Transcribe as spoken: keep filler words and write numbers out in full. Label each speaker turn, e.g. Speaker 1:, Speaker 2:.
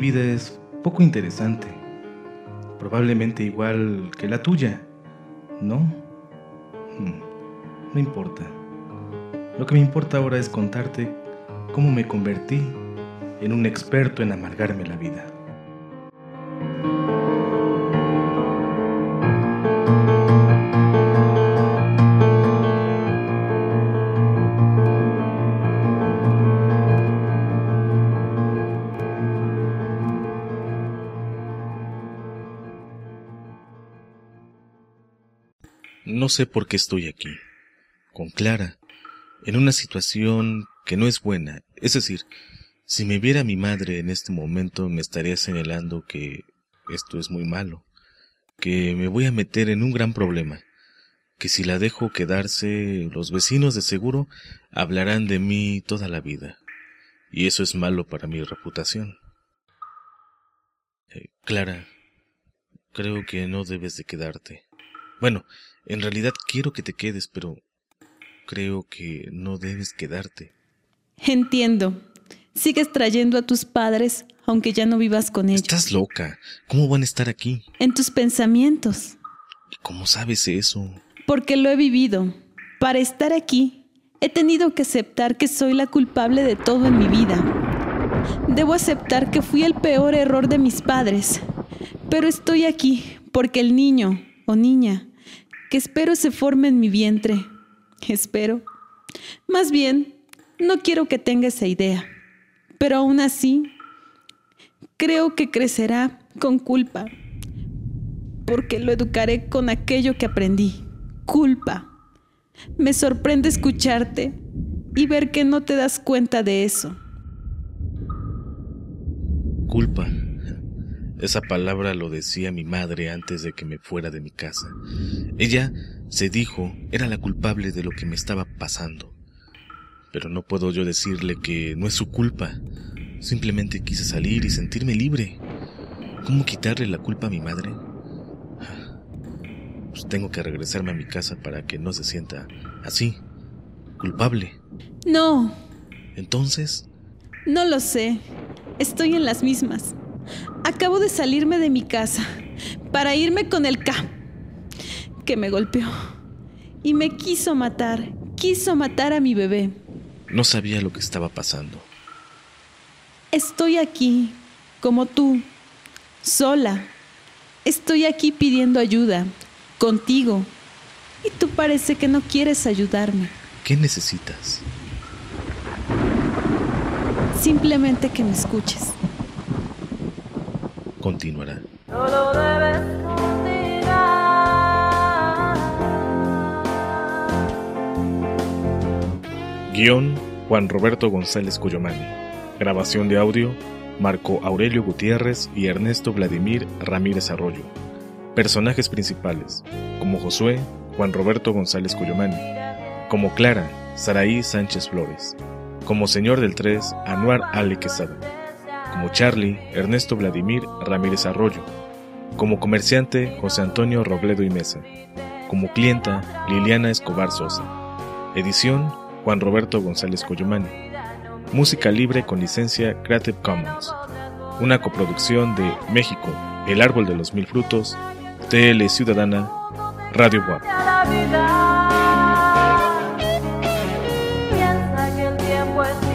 Speaker 1: vida es poco interesante. Probablemente igual que la tuya, ¿no? Hmm, no importa. Lo que me importa ahora es contarte cómo me convertí en un experto en amargarme la vida.
Speaker 2: No sé por qué estoy aquí, con Clara, en una situación que no es buena. Es decir, si me viera mi madre en este momento me estaría señalando que esto es muy malo, que me voy a meter en un gran problema, que si la dejo quedarse, los vecinos de seguro hablarán de mí toda la vida, y eso es malo para mi reputación. Eh, Clara, creo que no debes de quedarte. Bueno, en realidad quiero que te quedes, pero creo que no debes quedarte.
Speaker 3: Entiendo. Sigues trayendo a tus padres, aunque ya no vivas con ellos.
Speaker 2: Estás loca. ¿Cómo van a estar aquí?
Speaker 3: En tus pensamientos.
Speaker 2: ¿Y cómo sabes eso?
Speaker 3: Porque lo he vivido. Para estar aquí, he tenido que aceptar que soy la culpable de todo en mi vida. Debo aceptar que fui el peor error de mis padres. Pero estoy aquí porque el niño o niña que espero se forme en mi vientre. Espero. Más bien, no quiero que tenga esa idea. Pero aún así, creo que crecerá con culpa. Porque lo educaré con aquello que aprendí. Culpa. Me sorprende escucharte y ver que no te das cuenta de eso.
Speaker 2: Culpa. Esa palabra lo decía mi madre antes de que me fuera de mi casa. Ella, se dijo, era la culpable de lo que me estaba pasando. Pero no puedo yo decirle que no es su culpa. Simplemente quise salir y sentirme libre. ¿Cómo quitarle la culpa a mi madre? Pues tengo que regresarme a mi casa para que no se sienta así, culpable.
Speaker 3: No.
Speaker 2: ¿Entonces?
Speaker 3: No lo sé. Estoy en las mismas. Acabo de salirme de mi casa para irme con el K, que me golpeó y me quiso matar. Quiso matar a mi bebé.
Speaker 2: No sabía lo que estaba pasando.
Speaker 3: Estoy aquí, como tú, sola. Estoy aquí pidiendo ayuda, contigo. Y tú parece que no quieres ayudarme.
Speaker 2: ¿Qué necesitas?
Speaker 3: Simplemente que me escuches.
Speaker 2: Continuará.
Speaker 4: Solo debes continuar.
Speaker 2: Guión: Juan Roberto González Cuyomani. Grabación de audio: Marco Aurelio Gutiérrez y Ernesto Vladimir Ramírez Arroyo. Personajes principales: como Josué, Juan Roberto González Cuyomani. Como Clara, Saraí Sánchez Flores. Como Señor del Tres, Anuar Ale Quesada. Como Charlie, Ernesto Vladimir Ramírez Arroyo. Como comerciante, José Antonio Robledo y Mesa. Como clienta, Liliana Escobar Sosa. Edición: Juan Roberto González Cuyomani. Música libre con licencia Creative Commons. Una coproducción de México, El Árbol de los Mil Frutos, T L Ciudadana, Radio Buap.
Speaker 4: Piensa que el tiempo es